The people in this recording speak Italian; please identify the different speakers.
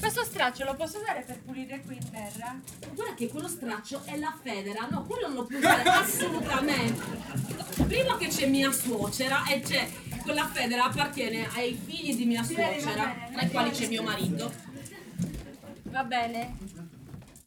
Speaker 1: Questo straccio lo posso usare per pulire qui in terra?
Speaker 2: Guarda che quello straccio è la federa, no, quello non lo puoi usare assolutamente. Prima che c'è mia suocera e c'è quella federa appartiene ai figli di mia suocera, ai quali c'è mio marito.
Speaker 1: Va bene.